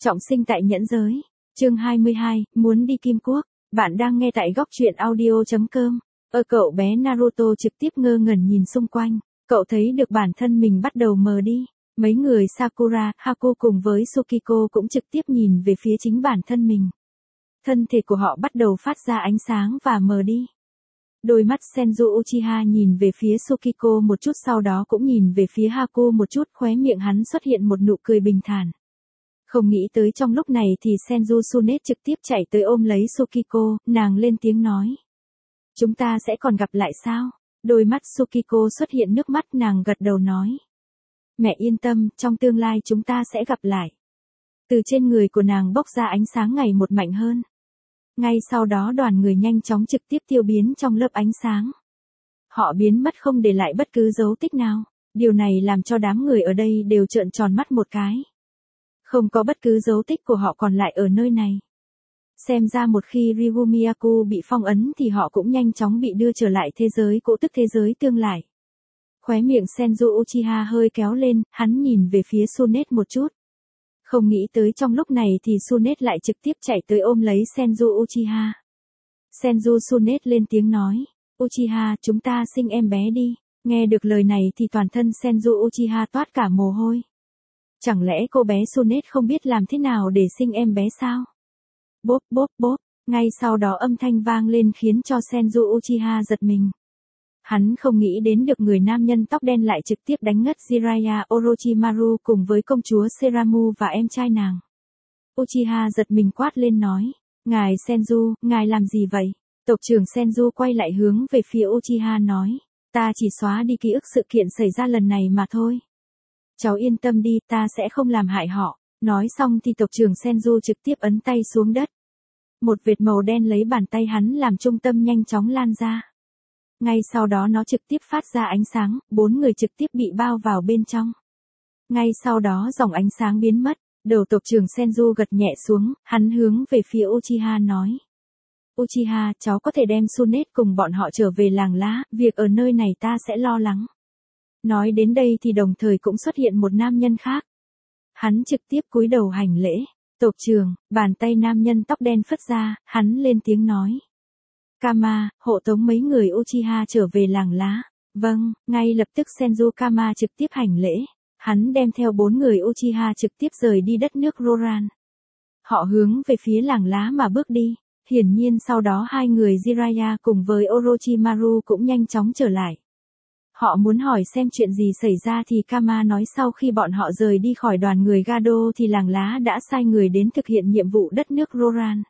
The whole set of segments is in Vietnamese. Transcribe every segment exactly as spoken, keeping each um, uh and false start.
Trọng sinh tại nhẫn giới. Chương hai mươi hai, muốn đi Kim Quốc. Bạn đang nghe tại góc truyện audio chấm com. Ở cậu bé Naruto trực tiếp ngơ ngẩn nhìn xung quanh. Cậu thấy được bản thân mình bắt đầu mờ đi. Mấy người Sakura, Haku cùng với Tsukiko cũng trực tiếp nhìn về phía chính bản thân mình. Thân thể của họ bắt đầu phát ra ánh sáng và mờ đi. Đôi mắt Senju Uchiha nhìn về phía Tsukiko một chút, sau đó cũng nhìn về phía Haku một chút, khóe miệng hắn xuất hiện một nụ cười bình thản. Không nghĩ tới trong lúc này thì Senju Tsunade trực tiếp chạy tới ôm lấy Tsukiko, nàng lên tiếng nói. Chúng ta sẽ còn gặp lại sao? Đôi mắt Tsukiko xuất hiện nước mắt, nàng gật đầu nói. Mẹ yên tâm, trong tương lai chúng ta sẽ gặp lại. Từ trên người của nàng bốc ra ánh sáng ngày một mạnh hơn. Ngay sau đó đoàn người nhanh chóng trực tiếp tiêu biến trong lớp ánh sáng. Họ biến mất không để lại bất cứ dấu tích nào. Điều này làm cho đám người ở đây đều trợn tròn mắt một cái. Không có bất cứ dấu tích của họ còn lại ở nơi này. Xem ra một khi Ryugu Miyaku bị phong ấn thì họ cũng nhanh chóng bị đưa trở lại thế giới cũ, tức thế giới tương lai. Khóe miệng Senju Uchiha hơi kéo lên, hắn nhìn về phía Tsunade một chút. Không nghĩ tới trong lúc này thì Tsunade lại trực tiếp chạy tới ôm lấy Senju Uchiha. Senju Tsunade lên tiếng nói. Uchiha, chúng ta sinh em bé đi. Nghe được lời này thì toàn thân Senju Uchiha toát cả mồ hôi. Chẳng lẽ cô bé Tsunade không biết làm thế nào để sinh em bé sao? Bốp bốp bốp, ngay sau đó âm thanh vang lên khiến cho Senju Uchiha giật mình. Hắn không nghĩ đến được người nam nhân tóc đen lại trực tiếp đánh ngất Jiraiya Orochimaru cùng với công chúa Seramu và em trai nàng. Uchiha giật mình quát lên nói. Ngài Senju, ngài làm gì vậy? Tộc trưởng Senju quay lại hướng về phía Uchiha nói. Ta chỉ xóa đi ký ức sự kiện xảy ra lần này mà thôi. Cháu yên tâm đi, ta sẽ không làm hại họ. Nói xong thì tộc trưởng Senju trực tiếp ấn tay xuống đất. Một vệt màu đen lấy bàn tay hắn làm trung tâm nhanh chóng lan ra. Ngay sau đó nó trực tiếp phát ra ánh sáng, bốn người trực tiếp bị bao vào bên trong. Ngay sau đó dòng ánh sáng biến mất, đầu tộc trưởng Senju gật nhẹ xuống, hắn hướng về phía Uchiha nói. Uchiha, cháu có thể đem Tsunade cùng bọn họ trở về làng lá, việc ở nơi này ta sẽ lo lắng. Nói đến đây thì đồng thời cũng xuất hiện một nam nhân khác. Hắn trực tiếp cúi đầu hành lễ. Tộc trưởng, bàn tay nam nhân tóc đen phất ra, hắn lên tiếng nói. Kama, hộ tống mấy người Uchiha trở về làng lá. Vâng, ngay lập tức Senju Kama trực tiếp hành lễ. Hắn đem theo bốn người Uchiha trực tiếp rời đi đất nước Roran. Họ hướng về phía làng lá mà bước đi. Hiển nhiên sau đó hai người Jiraiya cùng với Orochimaru cũng nhanh chóng trở lại. Họ muốn hỏi xem chuyện gì xảy ra thì Kama nói sau khi bọn họ rời đi khỏi đoàn người Gado thì làng lá đã sai người đến thực hiện nhiệm vụ đất nước Roran.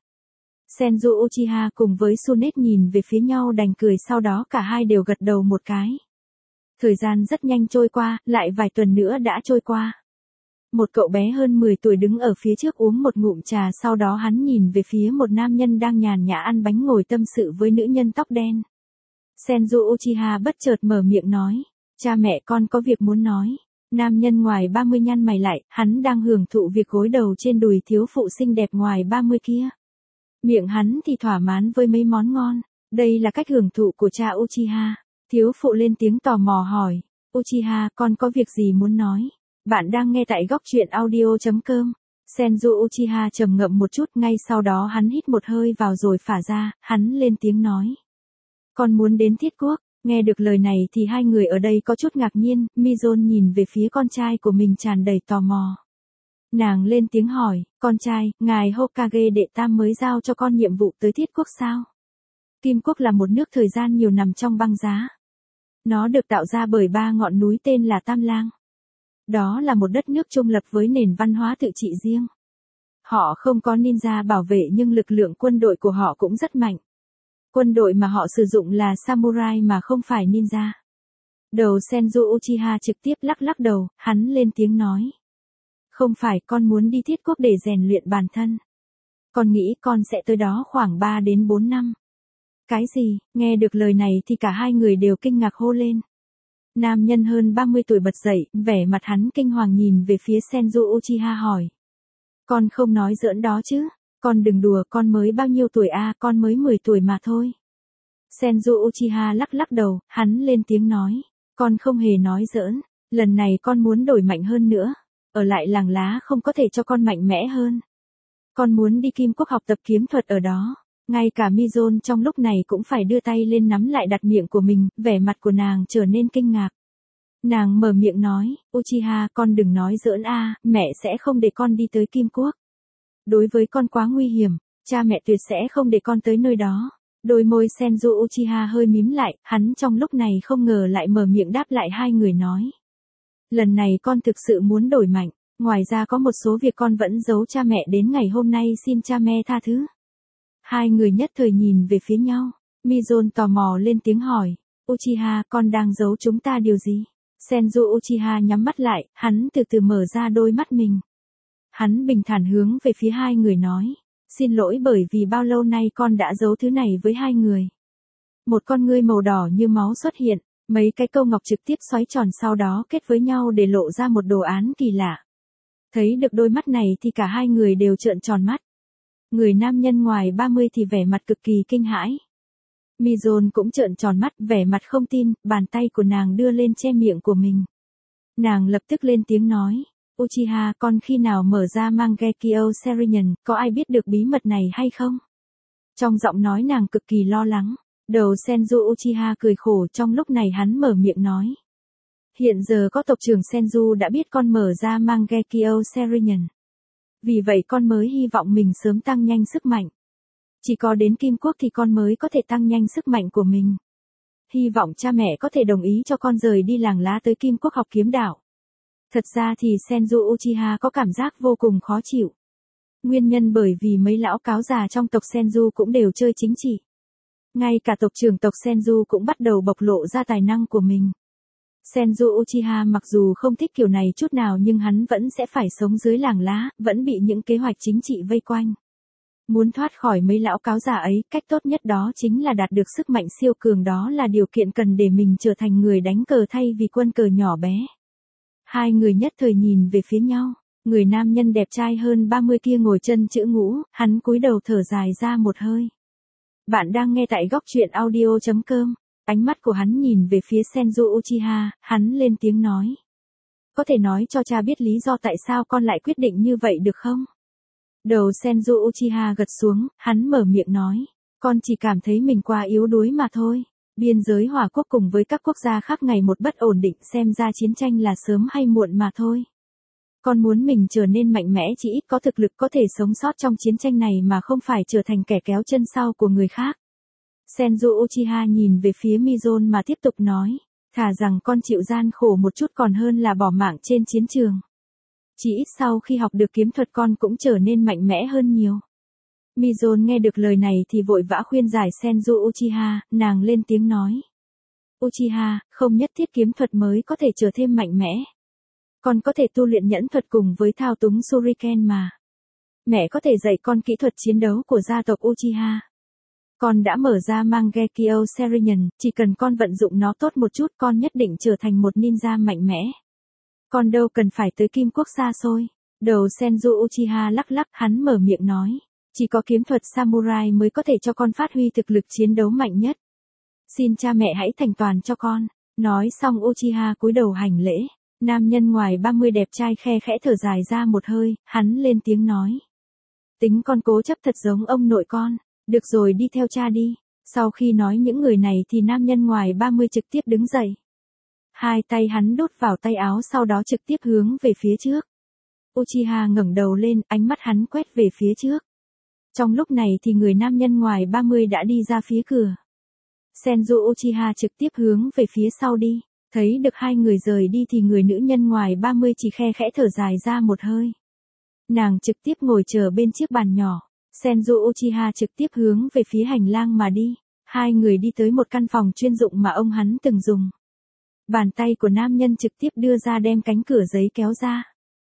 Senju Uchiha cùng với Tsunade nhìn về phía nhau đành cười, sau đó cả hai đều gật đầu một cái. Thời gian rất nhanh trôi qua, lại vài tuần nữa đã trôi qua. Một cậu bé hơn mười tuổi đứng ở phía trước uống một ngụm trà, sau đó hắn nhìn về phía một nam nhân đang nhàn nhã ăn bánh ngồi tâm sự với nữ nhân tóc đen. Senju Uchiha bất chợt mở miệng nói, cha mẹ con có việc muốn nói. Nam nhân ngoài ba mươi nhăn mày lại, hắn đang hưởng thụ việc gối đầu trên đùi thiếu phụ xinh đẹp ngoài ba mươi kia. Miệng hắn thì thỏa mãn với mấy món ngon. Đây là cách hưởng thụ của cha Uchiha. Thiếu phụ lên tiếng tò mò hỏi, Uchiha, con có việc gì muốn nói? Bạn đang nghe tại góc truyện audio chấm com. Senju Uchiha trầm ngậm một chút, ngay sau đó hắn hít một hơi vào rồi phả ra, hắn lên tiếng nói. Con muốn đến Thiết Quốc. Nghe được lời này thì hai người ở đây có chút ngạc nhiên, Mizon nhìn về phía con trai của mình tràn đầy tò mò. Nàng lên tiếng hỏi, con trai, ngài Hokage đệ tam mới giao cho con nhiệm vụ tới Thiết Quốc sao? Kim Quốc là một nước thời gian nhiều nằm trong băng giá. Nó được tạo ra bởi ba ngọn núi tên là Tam Lang. Đó là một đất nước trung lập với nền văn hóa tự trị riêng. Họ không có ninja bảo vệ nhưng lực lượng quân đội của họ cũng rất mạnh. Quân đội mà họ sử dụng là samurai mà không phải ninja. Đầu Senju Uchiha trực tiếp lắc lắc đầu, hắn lên tiếng nói. Không phải, con muốn đi Thiết Quốc để rèn luyện bản thân. Con nghĩ con sẽ tới đó khoảng ba đến bốn năm. Cái gì? Nghe được lời này thì cả hai người đều kinh ngạc hô lên. Nam nhân hơn ba mươi tuổi bật dậy, vẻ mặt hắn kinh hoàng nhìn về phía Senju Uchiha hỏi. Con không nói giỡn đó chứ? Con đừng đùa, con mới bao nhiêu tuổi à, con mới mười tuổi mà thôi. Senju Uchiha lắc lắc đầu, hắn lên tiếng nói. Con không hề nói giỡn, lần này con muốn đổi mạnh hơn nữa. Ở lại làng lá không có thể cho con mạnh mẽ hơn. Con muốn đi Kim Quốc học tập kiếm thuật ở đó. Ngay cả Mizon trong lúc này cũng phải đưa tay lên nắm lại đặt miệng của mình, vẻ mặt của nàng trở nên kinh ngạc. Nàng mở miệng nói, Uchiha, con đừng nói giỡn a, mẹ sẽ không để con đi tới Kim Quốc. Đối với con quá nguy hiểm, cha mẹ tuyệt sẽ không để con tới nơi đó. Đôi môi Senju Uchiha hơi mím lại, hắn trong lúc này không ngờ lại mở miệng đáp lại hai người nói. Lần này con thực sự muốn đổi mạnh, ngoài ra có một số việc con vẫn giấu cha mẹ đến ngày hôm nay, xin cha mẹ tha thứ. Hai người nhất thời nhìn về phía nhau, Mizon tò mò lên tiếng hỏi, Uchiha, con đang giấu chúng ta điều gì? Senju Uchiha nhắm mắt lại, hắn từ từ mở ra đôi mắt mình. Hắn bình thản hướng về phía hai người nói, xin lỗi bởi vì bao lâu nay con đã giấu thứ này với hai người. Một con ngươi màu đỏ như máu xuất hiện, mấy cái câu ngọc trực tiếp xoáy tròn sau đó kết với nhau để lộ ra một đồ án kỳ lạ. Thấy được đôi mắt này thì cả hai người đều trợn tròn mắt. Người nam nhân ngoài ba mươi thì vẻ mặt cực kỳ kinh hãi. Mizon cũng trợn tròn mắt, vẻ mặt không tin, bàn tay của nàng đưa lên che miệng của mình. Nàng lập tức lên tiếng nói, Uchiha, con khi nào mở ra Mangekyo Serenion, có ai biết được bí mật này hay không? Trong giọng nói nàng cực kỳ lo lắng. Đầu Senju Uchiha cười khổ, trong lúc này hắn mở miệng nói. Hiện giờ có tộc trưởng Senju đã biết con mở ra Mangekyo Serenion. Vì vậy con mới hy vọng mình sớm tăng nhanh sức mạnh. Chỉ có đến Kim Quốc thì con mới có thể tăng nhanh sức mạnh của mình. Hy vọng cha mẹ có thể đồng ý cho con rời đi làng lá tới Kim Quốc học kiếm đạo. Thật ra thì Senju Uchiha có cảm giác vô cùng khó chịu. Nguyên nhân bởi vì mấy lão cáo già trong tộc Senju cũng đều chơi chính trị. Ngay cả tộc trưởng tộc Senju cũng bắt đầu bộc lộ ra tài năng của mình. Senju Uchiha mặc dù không thích kiểu này chút nào nhưng hắn vẫn sẽ phải sống dưới làng lá, vẫn bị những kế hoạch chính trị vây quanh. Muốn thoát khỏi mấy lão cáo già ấy, cách tốt nhất đó chính là đạt được sức mạnh siêu cường, đó là điều kiện cần để mình trở thành người đánh cờ thay vì quân cờ nhỏ bé. Hai người nhất thời nhìn về phía nhau, người nam nhân đẹp trai hơn ba mươi kia ngồi chân chữ ngũ, hắn cúi đầu thở dài ra một hơi. Bạn đang nghe tại góc truyện audio chấm com. Ánh mắt của hắn nhìn về phía Senju Uchiha, hắn lên tiếng nói. Có thể nói cho cha biết lý do tại sao con lại quyết định như vậy được không? Đầu Senju Uchiha gật xuống, hắn mở miệng nói. Con chỉ cảm thấy mình quá yếu đuối mà thôi. Biên giới hòa quốc cùng với các quốc gia khác ngày một bất ổn định, xem ra chiến tranh là sớm hay muộn mà thôi. Con muốn mình trở nên mạnh mẽ, chỉ ít có thực lực có thể sống sót trong chiến tranh này mà không phải trở thành kẻ kéo chân sau của người khác. Senju Uchiha nhìn về phía Mizon mà tiếp tục nói, thà rằng con chịu gian khổ một chút còn hơn là bỏ mạng trên chiến trường. Chỉ ít sau khi học được kiếm thuật con cũng trở nên mạnh mẽ hơn nhiều. Mizon nghe được lời này thì vội vã khuyên giải Senju Uchiha, nàng lên tiếng nói. Uchiha, không nhất thiết kiếm thuật mới có thể trở thêm mạnh mẽ. Con có thể tu luyện nhẫn thuật cùng với thao túng Shuriken mà. Mẹ có thể dạy con kỹ thuật chiến đấu của gia tộc Uchiha. Con đã mở ra Mangekyo Serenion, chỉ cần con vận dụng nó tốt một chút con nhất định trở thành một ninja mạnh mẽ. Con đâu cần phải tới Kim Quốc xa xôi. Đầu Senju Uchiha lắc lắc, hắn mở miệng nói. Chỉ có kiếm thuật samurai mới có thể cho con phát huy thực lực chiến đấu mạnh nhất. Xin cha mẹ hãy thành toàn cho con. Nói xong Uchiha cúi đầu hành lễ. Nam nhân ngoài ba mươi đẹp trai khe khẽ thở dài ra một hơi, hắn lên tiếng nói. Tính con cố chấp thật giống ông nội con. Được rồi, đi theo cha đi. Sau khi nói những người này thì nam nhân ngoài ba mươi trực tiếp đứng dậy. Hai tay hắn đút vào tay áo sau đó trực tiếp hướng về phía trước. Uchiha ngẩng đầu lên, ánh mắt hắn quét về phía trước. Trong lúc này thì người nam nhân ngoài ba mươi đã đi ra phía cửa. Senju Uchiha trực tiếp hướng về phía sau đi. Thấy được hai người rời đi thì người nữ nhân ngoài ba mươi chỉ khe khẽ thở dài ra một hơi. Nàng trực tiếp ngồi chờ bên chiếc bàn nhỏ. Senju Uchiha trực tiếp hướng về phía hành lang mà đi. Hai người đi tới một căn phòng chuyên dụng mà ông hắn từng dùng. Bàn tay của nam nhân trực tiếp đưa ra đem cánh cửa giấy kéo ra.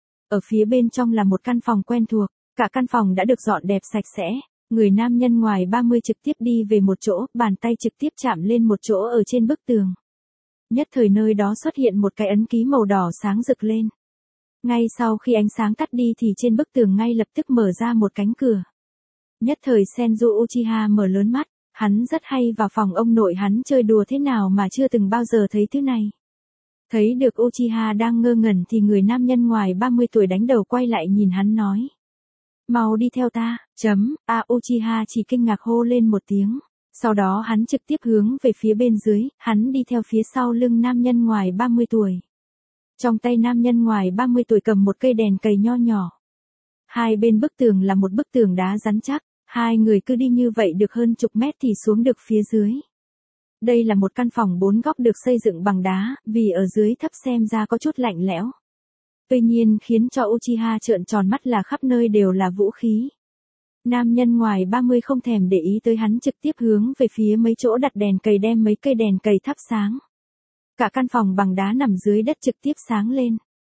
Ở phía bên trong là một căn phòng quen thuộc. Cả căn phòng đã được dọn đẹp sạch sẽ. Người nam nhân ngoài ba mươi trực tiếp đi về một chỗ, bàn tay trực tiếp chạm lên một chỗ ở trên bức tường. Nhất thời nơi đó xuất hiện một cái ấn ký màu đỏ sáng rực lên. Ngay sau khi ánh sáng tắt đi thì trên bức tường ngay lập tức mở ra một cánh cửa. Nhất thời Senju Uchiha mở lớn mắt, hắn rất hay vào phòng ông nội hắn chơi đùa thế nào mà chưa từng bao giờ thấy thứ này. Thấy được Uchiha đang ngơ ngẩn thì người nam nhân ngoài ba mươi tuổi đánh đầu quay lại nhìn hắn nói. Mau đi theo ta, chấm, a Uchiha chỉ kinh ngạc hô lên một tiếng. Sau đó hắn trực tiếp hướng về phía bên dưới, hắn đi theo phía sau lưng nam nhân ngoài ba mươi tuổi. Trong tay nam nhân ngoài ba mươi tuổi cầm một cây đèn cầy nho nhỏ. Hai bên bức tường là một bức tường đá rắn chắc, hai người cứ đi như vậy được hơn chục mét thì xuống được phía dưới. Đây là một căn phòng bốn góc được xây dựng bằng đá, vì ở dưới thấp xem ra có chút lạnh lẽo. Tuy nhiên khiến cho Uchiha trợn tròn mắt là khắp nơi đều là vũ khí. Nam nhân ngoài ba mươi không thèm để ý tới hắn trực tiếp hướng về phía mấy chỗ đặt đèn cầy đem mấy cây đèn cầy thắp sáng. Cả căn phòng bằng đá nằm dưới đất trực tiếp sáng lên.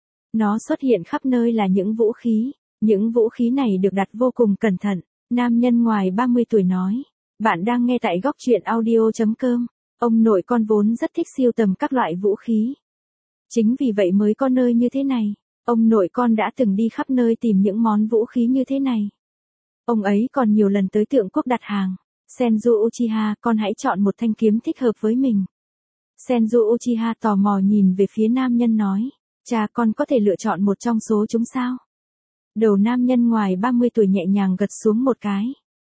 Nó xuất hiện khắp nơi là những vũ khí, những vũ khí này được đặt vô cùng cẩn thận. Nam nhân ngoài ba mươi tuổi nói, bạn đang nghe tại góc truyện audio chấm com, ông nội con vốn rất thích sưu tầm các loại vũ khí. Chính vì vậy mới có nơi như thế này, ông nội con đã từng đi khắp nơi tìm những món vũ khí như thế này. Ông ấy còn nhiều lần tới Tượng Quốc đặt hàng. Senju Uchiha, con hãy chọn một thanh kiếm thích hợp với mình. Senju Uchiha tò mò nhìn về phía nam nhân nói, cha con có thể lựa chọn một trong số chúng sao? Đầu nam nhân ngoài ba mươi tuổi nhẹ nhàng gật xuống một cái.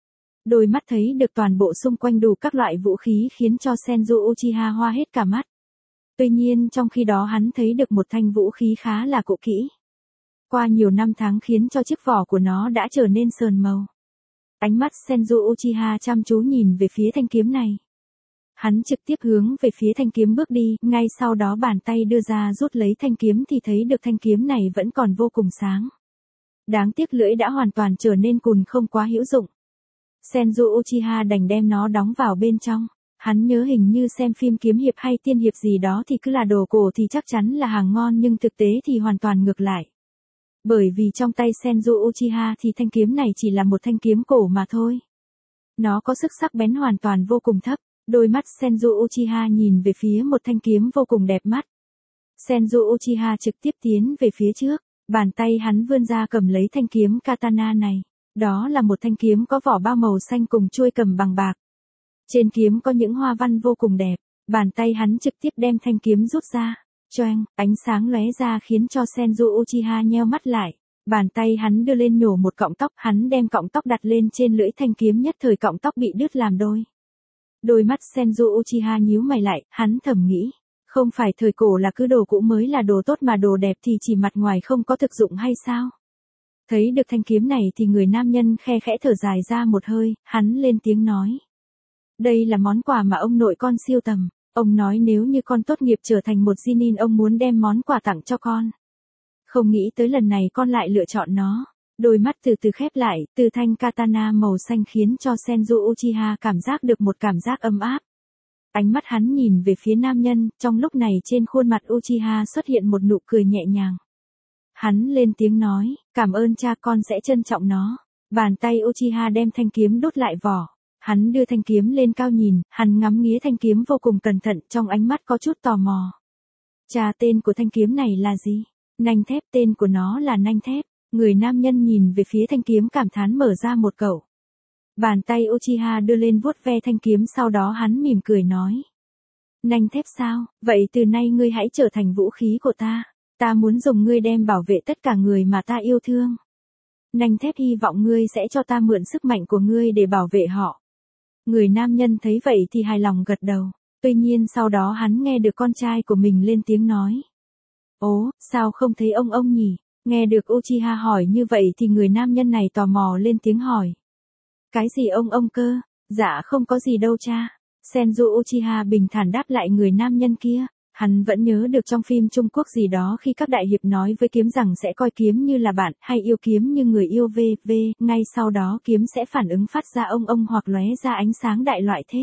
Đôi mắt thấy được toàn bộ xung quanh đủ các loại vũ khí khiến cho Senju Uchiha hoa hết cả mắt. Tuy nhiên trong khi đó hắn thấy được một thanh vũ khí khá là cũ kỹ. Qua nhiều năm tháng khiến cho chiếc vỏ của nó đã trở nên sờn màu. Ánh mắt Senju Uchiha chăm chú nhìn về phía thanh kiếm này. Hắn trực tiếp hướng về phía thanh kiếm bước đi, ngay sau đó bàn tay đưa ra rút lấy thanh kiếm thì thấy được thanh kiếm này vẫn còn vô cùng sáng. Đáng tiếc lưỡi đã hoàn toàn trở nên cùn không quá hữu dụng. Senju Uchiha đành đem nó đóng vào bên trong. Hắn nhớ hình như xem phim kiếm hiệp hay tiên hiệp gì đó thì cứ là đồ cổ thì chắc chắn là hàng ngon nhưng thực tế thì hoàn toàn ngược lại. Bởi vì trong tay Senju Uchiha thì thanh kiếm này chỉ là một thanh kiếm cổ mà thôi. Nó có sức sắc bén hoàn toàn vô cùng thấp. Đôi mắt Senju Uchiha nhìn về phía một thanh kiếm vô cùng đẹp mắt. Senju Uchiha trực tiếp tiến về phía trước. Bàn tay hắn vươn ra cầm lấy thanh kiếm katana này. Đó là một thanh kiếm có vỏ bao màu xanh cùng chuôi cầm bằng bạc. Trên kiếm có những hoa văn vô cùng đẹp. Bàn tay hắn trực tiếp đem thanh kiếm rút ra. Choeng, ánh sáng lóe ra khiến cho Senju Uchiha nheo mắt lại. Bàn tay hắn đưa lên nhổ một cọng tóc, hắn đem cọng tóc đặt lên trên lưỡi thanh kiếm nhất thời cọng tóc bị đứt làm đôi. Đôi mắt Senju Uchiha nhíu mày lại, hắn thầm nghĩ. Không phải thời cổ là cứ đồ cũ mới là đồ tốt mà đồ đẹp thì chỉ mặt ngoài không có thực dụng hay sao? Thấy được thanh kiếm này thì người nam nhân khe khẽ thở dài ra một hơi, hắn lên tiếng nói. Đây là món quà mà ông nội con siêu tầm. Ông nói nếu như con tốt nghiệp trở thành một genin ông muốn đem món quà tặng cho con. Không nghĩ tới lần này con lại lựa chọn nó. Đôi mắt từ từ khép lại, từ thanh katana màu xanh khiến cho Senju Uchiha cảm giác được một cảm giác ấm áp. Ánh mắt hắn nhìn về phía nam nhân, trong lúc này trên khuôn mặt Uchiha xuất hiện một nụ cười nhẹ nhàng. Hắn lên tiếng nói, cảm ơn cha con sẽ trân trọng nó. Bàn tay Uchiha đem thanh kiếm đút lại vỏ. Hắn đưa thanh kiếm lên cao nhìn, hắn ngắm nghía thanh kiếm vô cùng cẩn thận, trong ánh mắt có chút tò mò. Cha, tên của thanh kiếm này là gì? Nanh thép, tên của nó là nanh thép. Người nam nhân nhìn về phía thanh kiếm cảm thán mở ra một cậu. Bàn tay Uchiha đưa lên vuốt ve thanh kiếm sau đó hắn mỉm cười nói. Nanh thép sao, vậy từ nay ngươi hãy trở thành vũ khí của ta. Ta muốn dùng ngươi đem bảo vệ tất cả người mà ta yêu thương. Nanh thép hy vọng ngươi sẽ cho ta mượn sức mạnh của ngươi để bảo vệ họ. Người nam nhân thấy vậy thì hài lòng gật đầu. Tuy nhiên sau đó hắn nghe được con trai của mình lên tiếng nói. Ố, sao không thấy ông ông nhỉ? Nghe được Uchiha hỏi như vậy thì người nam nhân này tò mò lên tiếng hỏi. Cái gì ông ông cơ? Dạ không có gì đâu cha. Senju Uchiha bình thản đáp lại người nam nhân kia. Hắn vẫn nhớ được trong phim Trung Quốc gì đó khi các đại hiệp nói với kiếm rằng sẽ coi kiếm như là bạn hay yêu kiếm như người yêu vv, ngay sau đó kiếm sẽ phản ứng phát ra ông ông hoặc lóe ra ánh sáng đại loại thế.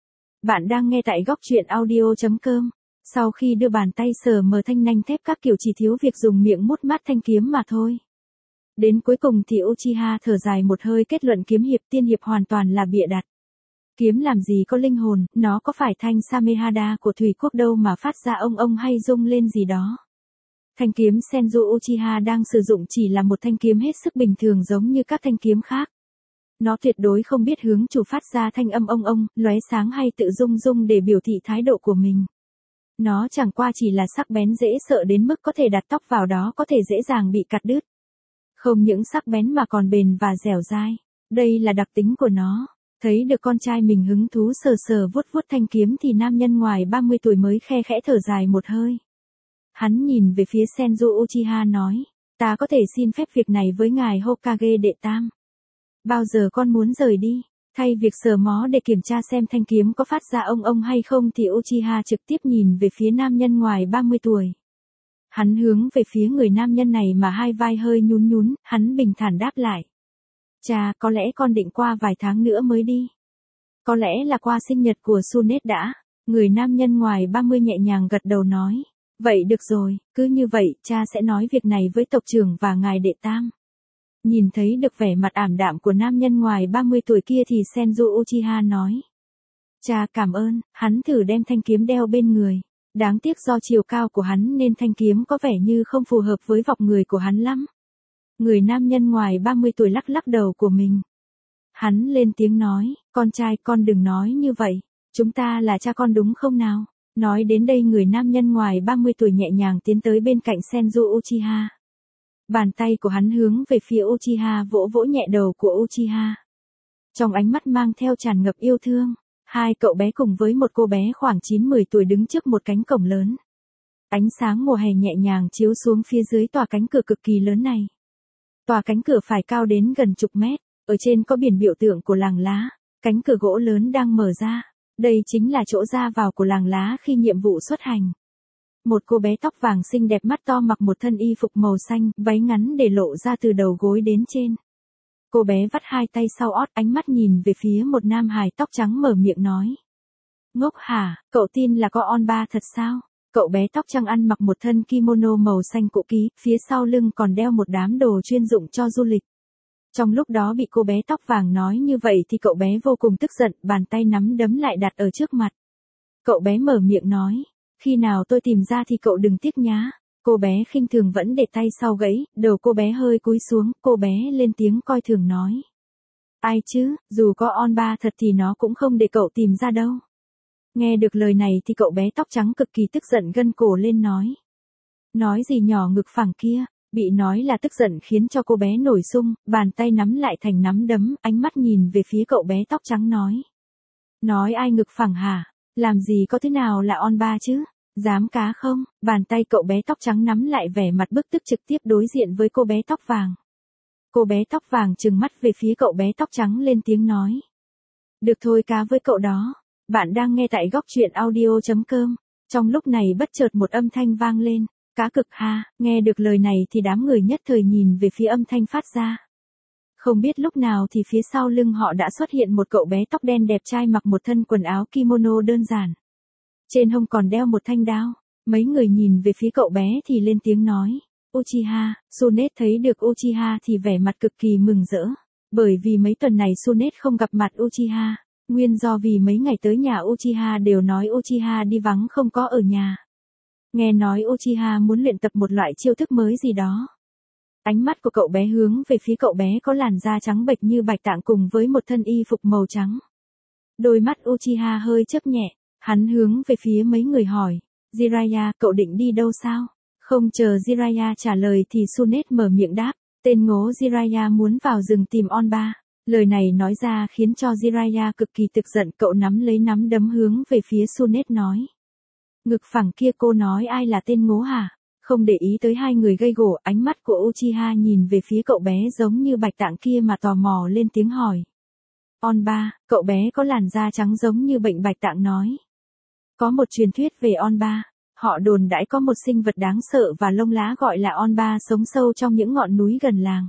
Bạn đang nghe tại góc truyện audio chấm com. Sau khi đưa bàn tay sờ mờ thanh nanh thép các kiểu chỉ thiếu việc dùng miệng mút mát thanh kiếm mà thôi. Đến cuối cùng thì Uchiha thở dài một hơi kết luận kiếm hiệp tiên hiệp hoàn toàn là bịa đặt. Kiếm làm gì có linh hồn, nó có phải thanh Samehada của Thủy Quốc đâu mà phát ra ông ông hay rung lên gì đó. Thanh kiếm Senju Uchiha đang sử dụng chỉ là một thanh kiếm hết sức bình thường giống như các thanh kiếm khác. Nó tuyệt đối không biết hướng chủ phát ra thanh âm ông ông, lóe sáng hay tự rung rung để biểu thị thái độ của mình. Nó chẳng qua chỉ là sắc bén dễ sợ đến mức có thể đặt tóc vào đó có thể dễ dàng bị cắt đứt. Không những sắc bén mà còn bền và dẻo dai. Đây là đặc tính của nó. Thấy được con trai mình hứng thú sờ sờ vuốt vuốt thanh kiếm thì nam nhân ngoài ba mươi tuổi mới khe khẽ thở dài một hơi. Hắn nhìn về phía Senju Uchiha nói, ta có thể xin phép việc này với ngài Hokage đệ tam. Bao giờ con muốn rời đi? Thay việc sờ mó để kiểm tra xem thanh kiếm có phát ra ông ông hay không thì Uchiha trực tiếp nhìn về phía nam nhân ngoài ba mươi tuổi. Hắn hướng về phía người nam nhân này mà hai vai hơi nhún nhún, hắn bình thản đáp lại. Cha, có lẽ con định qua vài tháng nữa mới đi. Có lẽ là qua sinh nhật của Sunet đã. Người nam nhân ngoài ba mươi nhẹ nhàng gật đầu nói. Vậy được rồi, cứ như vậy, cha sẽ nói việc này với tộc trưởng và ngài đệ tam. Nhìn thấy được vẻ mặt ảm đạm của nam nhân ngoài ba mươi tuổi kia thì Senju Uchiha nói. Cha cảm ơn, hắn thử đem thanh kiếm đeo bên người. Đáng tiếc do chiều cao của hắn nên thanh kiếm có vẻ như không phù hợp với vóc người của hắn lắm. Người nam nhân ngoài ba mươi tuổi lắc lắc đầu của mình. Hắn lên tiếng nói, con trai con đừng nói như vậy, chúng ta là cha con đúng không nào? Nói đến đây người nam nhân ngoài ba mươi tuổi nhẹ nhàng tiến tới bên cạnh Senju Uchiha. Bàn tay của hắn hướng về phía Uchiha vỗ vỗ nhẹ đầu của Uchiha. Trong ánh mắt mang theo tràn ngập yêu thương, hai cậu bé cùng với một cô bé khoảng chín mười tuổi đứng trước một cánh cổng lớn. Ánh sáng mùa hè nhẹ nhàng chiếu xuống phía dưới tòa cánh cửa cực kỳ lớn này. Tòa cánh cửa phải cao đến gần chục mét, ở trên có biển biểu tượng của làng lá, cánh cửa gỗ lớn đang mở ra. Đây chính là chỗ ra vào của làng lá khi nhiệm vụ xuất hành. Một cô bé tóc vàng xinh đẹp mắt to mặc một thân y phục màu xanh, váy ngắn để lộ ra từ đầu gối đến trên. Cô bé vắt hai tay sau ót, ánh mắt nhìn về phía một nam hài tóc trắng mở miệng nói. Ngốc hả, cậu tin là có Onba thật sao? Cậu bé tóc trắng ăn mặc một thân kimono màu xanh cũ kỹ, phía sau lưng còn đeo một đám đồ chuyên dụng cho du lịch. Trong lúc đó bị cô bé tóc vàng nói như vậy thì cậu bé vô cùng tức giận, bàn tay nắm đấm lại đặt ở trước mặt. Cậu bé mở miệng nói, khi nào tôi tìm ra thì cậu đừng tiếc nhá. Cô bé khinh thường vẫn để tay sau gãy, đầu cô bé hơi cúi xuống, cô bé lên tiếng coi thường nói. Ai chứ, dù có Onba thật thì nó cũng không để cậu tìm ra đâu. Nghe được lời này thì cậu bé tóc trắng cực kỳ tức giận gân cổ lên nói. Nói gì nhỏ ngực phẳng kia, bị nói là tức giận khiến cho cô bé nổi sung, bàn tay nắm lại thành nắm đấm, ánh mắt nhìn về phía cậu bé tóc trắng nói. Nói ai ngực phẳng hả, làm gì có thế nào là Onba chứ, dám cá không, bàn tay cậu bé tóc trắng nắm lại vẻ mặt bức tức trực tiếp đối diện với cô bé tóc vàng. Cô bé tóc vàng trừng mắt về phía cậu bé tóc trắng lên tiếng nói. Được thôi cá với cậu đó. Bạn đang nghe tại góc truyện audio chấm com. Trong lúc này bất chợt một âm thanh vang lên. Cá cực ha, nghe được lời này thì đám người nhất thời nhìn về phía âm thanh phát ra. Không biết lúc nào thì phía sau lưng họ đã xuất hiện một cậu bé tóc đen đẹp trai mặc một thân quần áo kimono đơn giản. Trên hông còn đeo một thanh đao. Mấy người nhìn về phía cậu bé thì lên tiếng nói. Uchiha, Sunet thấy được Uchiha thì vẻ mặt cực kỳ mừng rỡ. Bởi vì mấy tuần này Sunet không gặp mặt Uchiha. Nguyên do vì mấy ngày tới nhà Uchiha đều nói Uchiha đi vắng không có ở nhà. Nghe nói Uchiha muốn luyện tập một loại chiêu thức mới gì đó. Ánh mắt của cậu bé hướng về phía cậu bé có làn da trắng bệch như bạch tạng cùng với một thân y phục màu trắng. Đôi mắt Uchiha hơi chớp nhẹ, hắn hướng về phía mấy người hỏi, Jiraiya, cậu định đi đâu sao? Không chờ Jiraiya trả lời thì Sunet mở miệng đáp, tên ngố Jiraiya muốn vào rừng tìm Onba. Lời này nói ra khiến cho Jiraiya cực kỳ tức giận, cậu nắm lấy nắm đấm hướng về phía Sunet nói. Ngực phẳng kia cô nói ai là tên ngố hả? Không để ý tới hai người gây gổ, ánh mắt của Uchiha nhìn về phía cậu bé giống như bạch tạng kia mà tò mò lên tiếng hỏi. Onba, cậu bé có làn da trắng giống như bệnh bạch tạng nói. Có một truyền thuyết về Onba, họ đồn đãi có một sinh vật đáng sợ và lông lá gọi là Onba sống sâu trong những ngọn núi gần làng.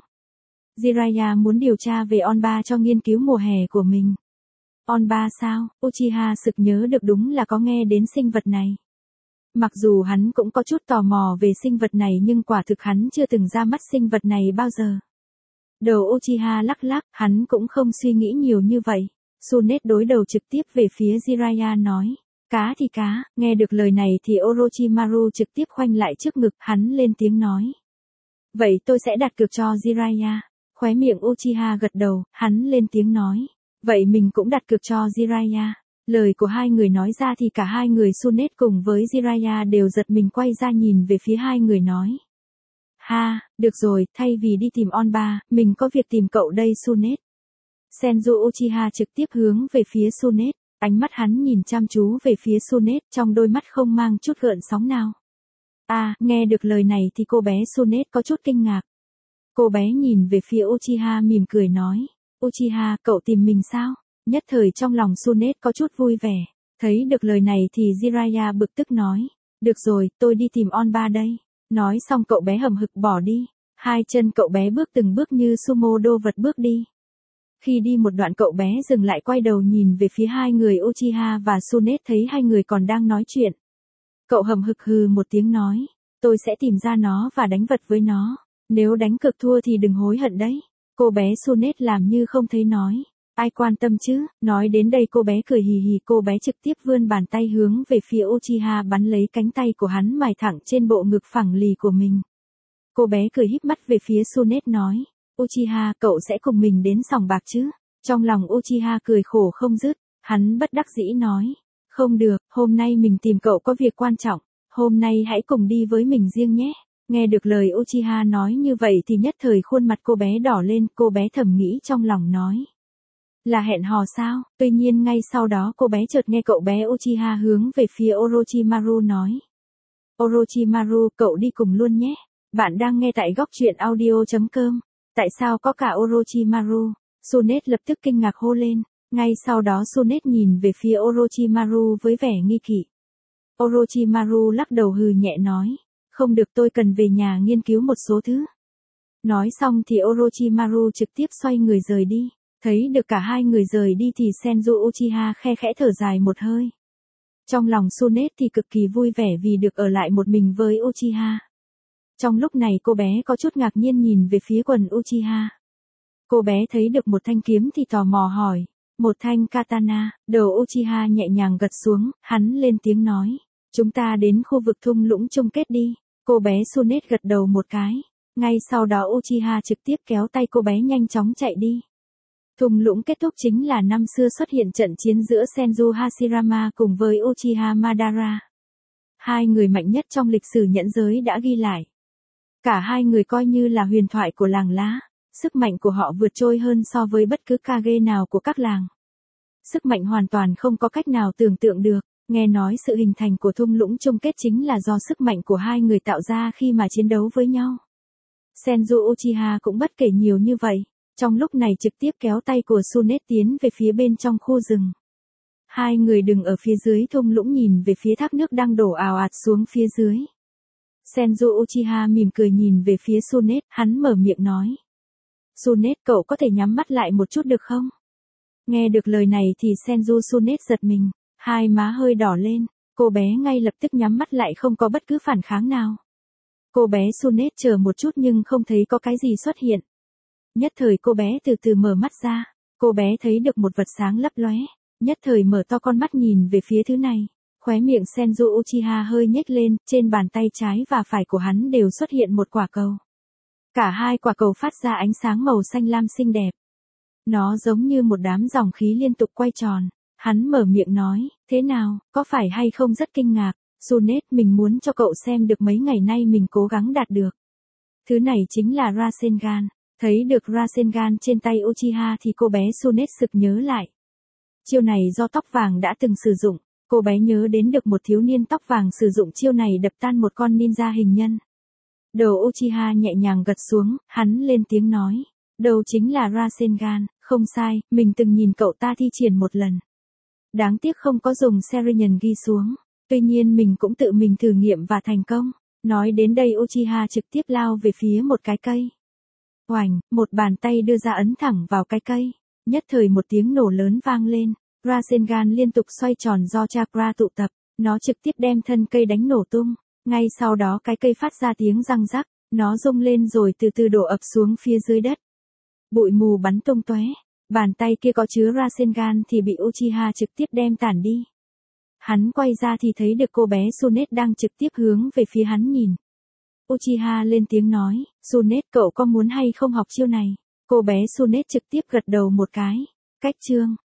Jiraiya muốn điều tra về Onba cho nghiên cứu mùa hè của mình. Onba sao? Uchiha sực nhớ được đúng là có nghe đến sinh vật này. Mặc dù hắn cũng có chút tò mò về sinh vật này nhưng quả thực hắn chưa từng ra mắt sinh vật này bao giờ. Đầu Uchiha lắc lắc, hắn cũng không suy nghĩ nhiều như vậy. Sunet đối đầu trực tiếp về phía Jiraiya nói. Cá thì cá, nghe được lời này thì Orochimaru trực tiếp khoanh lại trước ngực, hắn lên tiếng nói. Vậy tôi sẽ đặt cược cho Jiraiya. Khóe miệng Uchiha gật đầu, hắn lên tiếng nói. Vậy mình cũng đặt cược cho Jiraiya. Lời của hai người nói ra thì cả hai người Sunết cùng với Jiraiya đều giật mình quay ra nhìn về phía hai người nói. Ha, được rồi, thay vì đi tìm Onba, mình có việc tìm cậu đây Sunết. Senju Uchiha trực tiếp hướng về phía Sunết, ánh mắt hắn nhìn chăm chú về phía Sunết, trong đôi mắt không mang chút gợn sóng nào. À, nghe được lời này thì cô bé Sunết có chút kinh ngạc. Cô bé nhìn về phía Uchiha mỉm cười nói, Uchiha, cậu tìm mình sao? Nhất thời trong lòng Sunết có chút vui vẻ, thấy được lời này thì Jiraiya bực tức nói, được rồi, tôi đi tìm Onba đây. Nói xong cậu bé hầm hực bỏ đi, hai chân cậu bé bước từng bước như sumo đô vật bước đi. Khi đi một đoạn cậu bé dừng lại quay đầu nhìn về phía hai người Uchiha và Sunết thấy hai người còn đang nói chuyện. Cậu hầm hực hừ một tiếng nói, tôi sẽ tìm ra nó và đánh vật với nó, nếu đánh cực thua thì đừng hối hận đấy. Cô bé Sunết làm như không thấy nói, ai quan tâm chứ, nói đến đây cô bé cười hì hì, cô bé trực tiếp vươn bàn tay hướng về phía Uchiha bắn lấy cánh tay của hắn mài thẳng trên bộ ngực phẳng lì của mình. Cô bé cười híp mắt về phía Sunết nói, Uchiha, cậu sẽ cùng mình đến sòng bạc chứ? Trong lòng Uchiha cười khổ không dứt, hắn bất đắc dĩ nói, không được, hôm nay mình tìm cậu có việc quan trọng, hôm nay hãy cùng đi với mình riêng nhé. Nghe được lời Uchiha nói như vậy thì nhất thời khuôn mặt cô bé đỏ lên, cô bé thầm nghĩ trong lòng nói. Là hẹn hò sao? Tuy nhiên ngay sau đó cô bé chợt nghe cậu bé Uchiha hướng về phía Orochimaru nói. Orochimaru, cậu đi cùng luôn nhé. Bạn đang nghe tại góc truyện audio chấm com. Tại sao có cả Orochimaru? Sunết lập tức kinh ngạc hô lên. Ngay sau đó Sunết nhìn về phía Orochimaru với vẻ nghi kỵ. Orochimaru lắc đầu hừ nhẹ nói. Không được, tôi cần về nhà nghiên cứu một số thứ. Nói xong thì Orochimaru trực tiếp xoay người rời đi. Thấy được cả hai người rời đi thì Senju Uchiha khe khẽ thở dài một hơi. Trong lòng Sunết thì cực kỳ vui vẻ vì được ở lại một mình với Uchiha. Trong lúc này cô bé có chút ngạc nhiên nhìn về phía quần Uchiha. Cô bé thấy được một thanh kiếm thì tò mò hỏi. Một thanh katana, đầu Uchiha nhẹ nhàng gật xuống, hắn lên tiếng nói. Chúng ta đến khu vực thung lũng chung kết đi. Cô bé Sunết gật đầu một cái. Ngay sau đó Uchiha trực tiếp kéo tay cô bé nhanh chóng chạy đi. Thung lũng kết thúc chính là năm xưa xuất hiện trận chiến giữa Senju Hashirama cùng với Uchiha Madara. Hai người mạnh nhất trong lịch sử nhẫn giới đã ghi lại. Cả hai người coi như là huyền thoại của làng lá. Sức mạnh của họ vượt trội hơn so với bất cứ kage nào của các làng. Sức mạnh hoàn toàn không có cách nào tưởng tượng được. Nghe nói sự hình thành của thung lũng chung kết chính là do sức mạnh của hai người tạo ra khi mà chiến đấu với nhau. Senju Uchiha cũng bất kể nhiều như vậy. Trong lúc này trực tiếp kéo tay của Sunết tiến về phía bên trong khu rừng. Hai người đứng ở phía dưới thung lũng nhìn về phía thác nước đang đổ ào ạt xuống phía dưới. Senju Uchiha mỉm cười nhìn về phía Sunết, hắn mở miệng nói. Sunết, cậu có thể nhắm mắt lại một chút được không? Nghe được lời này thì Senju Sunết giật mình, hai má hơi đỏ lên, cô bé ngay lập tức nhắm mắt lại không có bất cứ phản kháng nào. Cô bé Sunết chờ một chút nhưng không thấy có cái gì xuất hiện. Nhất thời cô bé từ từ mở mắt ra, cô bé thấy được một vật sáng lấp lóe, nhất thời mở to con mắt nhìn về phía thứ này. Khóe miệng Senju Uchiha hơi nhếch lên, trên bàn tay trái và phải của hắn đều xuất hiện một quả cầu. Cả hai quả cầu phát ra ánh sáng màu xanh lam xinh đẹp. Nó giống như một đám dòng khí liên tục quay tròn. Hắn mở miệng nói, thế nào, có phải hay không rất kinh ngạc? Sunết, mình muốn cho cậu xem được mấy ngày nay mình cố gắng đạt được. Thứ này chính là Rasengan. Thấy được Rasengan trên tay Uchiha thì cô bé Sunết sực nhớ lại. Chiêu này do tóc vàng đã từng sử dụng, cô bé nhớ đến được một thiếu niên tóc vàng sử dụng chiêu này đập tan một con ninja hình nhân. Đầu Uchiha nhẹ nhàng gật xuống, hắn lên tiếng nói. Đầu chính là Rasengan, không sai, mình từng nhìn cậu ta thi triển một lần. Đáng tiếc không có dùng Sharingan ghi xuống, tuy nhiên mình cũng tự mình thử nghiệm và thành công. Nói đến đây Uchiha trực tiếp lao về phía một cái cây. Oành, một bàn tay đưa ra ấn thẳng vào cái cây. Nhất thời một tiếng nổ lớn vang lên. Rasengan liên tục xoay tròn do chakra tụ tập. Nó trực tiếp đem thân cây đánh nổ tung. Ngay sau đó cái cây phát ra tiếng răng rắc. Nó rung lên rồi từ từ đổ ập xuống phía dưới đất. Bụi mù bắn tung tóe. Bàn tay kia có chứa Rasengan thì bị Uchiha trực tiếp đem tản đi. Hắn quay ra thì thấy được cô bé Sunết đang trực tiếp hướng về phía hắn nhìn. Uchiha lên tiếng nói, Sunết, cậu có muốn hay không học chiêu này? Cô bé Sunết trực tiếp gật đầu một cái. Cách chương